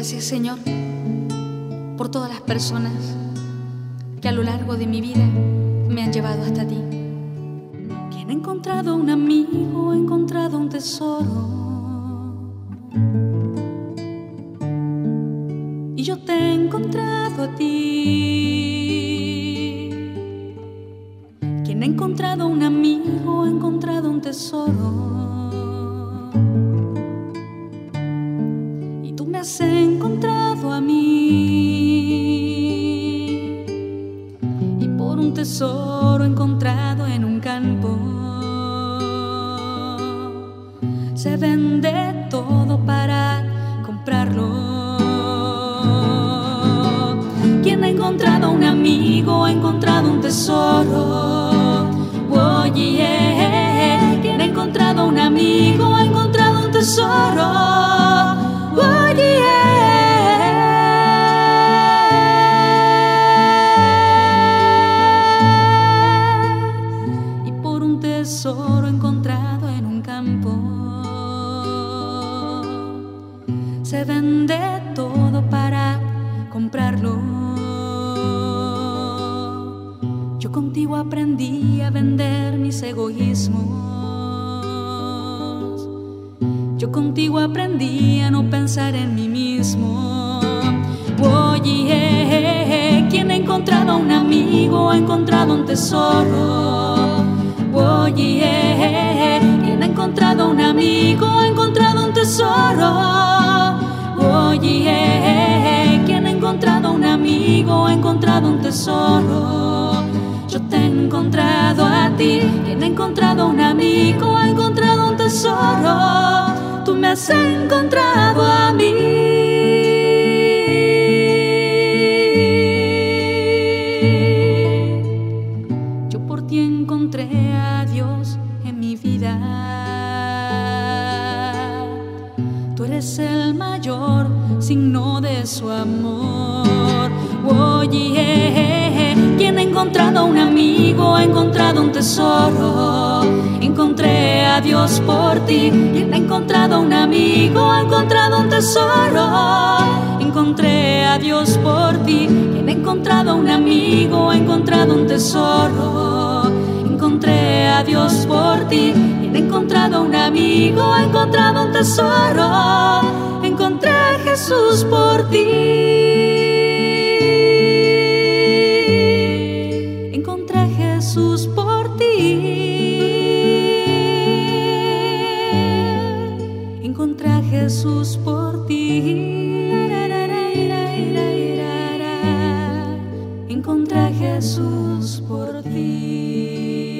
Gracias, Señor, por todas las personas que a lo largo de mi vida me han llevado hasta ti. Quien ha encontrado un amigo, ha encontrado un tesoro. Y yo te he encontrado a ti. Quien ha encontrado un amigo, ha encontrado un tesoro. Y tú me has encontrado a mí. Y por un tesoro encontrado en un campo, se vende todo para comprarlo. Quien ha encontrado un amigo, ha encontrado un tesoro. Oh, yeah. Quien ha encontrado un amigo, ha encontrado un tesoro. Oh, yeah. Y por un tesoro encontrado en un campo, se vende todo para comprarlo. Yo contigo aprendí a vender mis egoísmos. Yo contigo aprendí a no pensar en mí mismo. Oye, quien ha encontrado un amigo, ha encontrado un tesoro. Oye, quien ha encontrado un amigo, ha encontrado un tesoro. Oye, quien ha encontrado un amigo, ha encontrado un tesoro. Yo te he encontrado a ti. Quien ha encontrado un amigo, ha encontrado un tesoro. Tú me has encontrado a mí. Yo por ti encontré a Dios en mi vida. Tú eres el mayor signo de su amor. Oye, quien ha encontrado un amigo, ha encontrado un tesoro. Encontré a Dios por ti. Quien ha encontrado un amigo, ha encontrado un tesoro. Encontré a Dios por ti. Quien ha encontrado un amigo, ha encontrado un tesoro. Encontré a Dios por ti. Quien ha encontrado un amigo, ha encontrado un tesoro. Encontré a Jesús por ti. Encontré a Jesús por ti. Encontré a Jesús por ti. Encontré a Jesús por ti.